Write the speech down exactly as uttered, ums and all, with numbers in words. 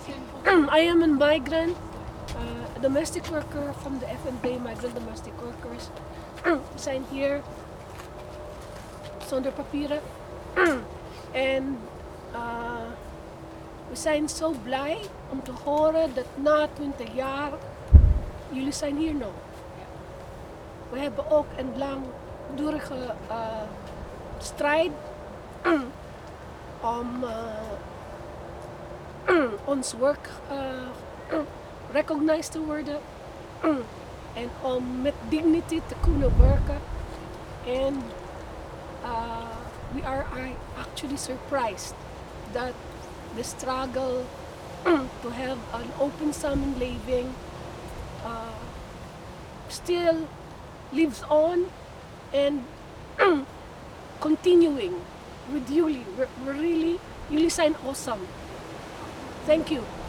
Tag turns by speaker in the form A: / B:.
A: I am a migrant, uh, a domestic worker from the F N B, Migrant Domestic Workers. Sign here, zonder papieren. En uh, we zijn zo blij om te horen dat na twintig jaar jullie zijn hier nog. We hebben ook een langdurige uh, strijd om uh, ons werk uh, recognized te worden en om met dignity te kunnen werken. En uh, we are actually surprised that the struggle to have an open samenleving uh, still lives on and continuing with Yuli. We're, we're really, Yuli sign awesome. Thank you.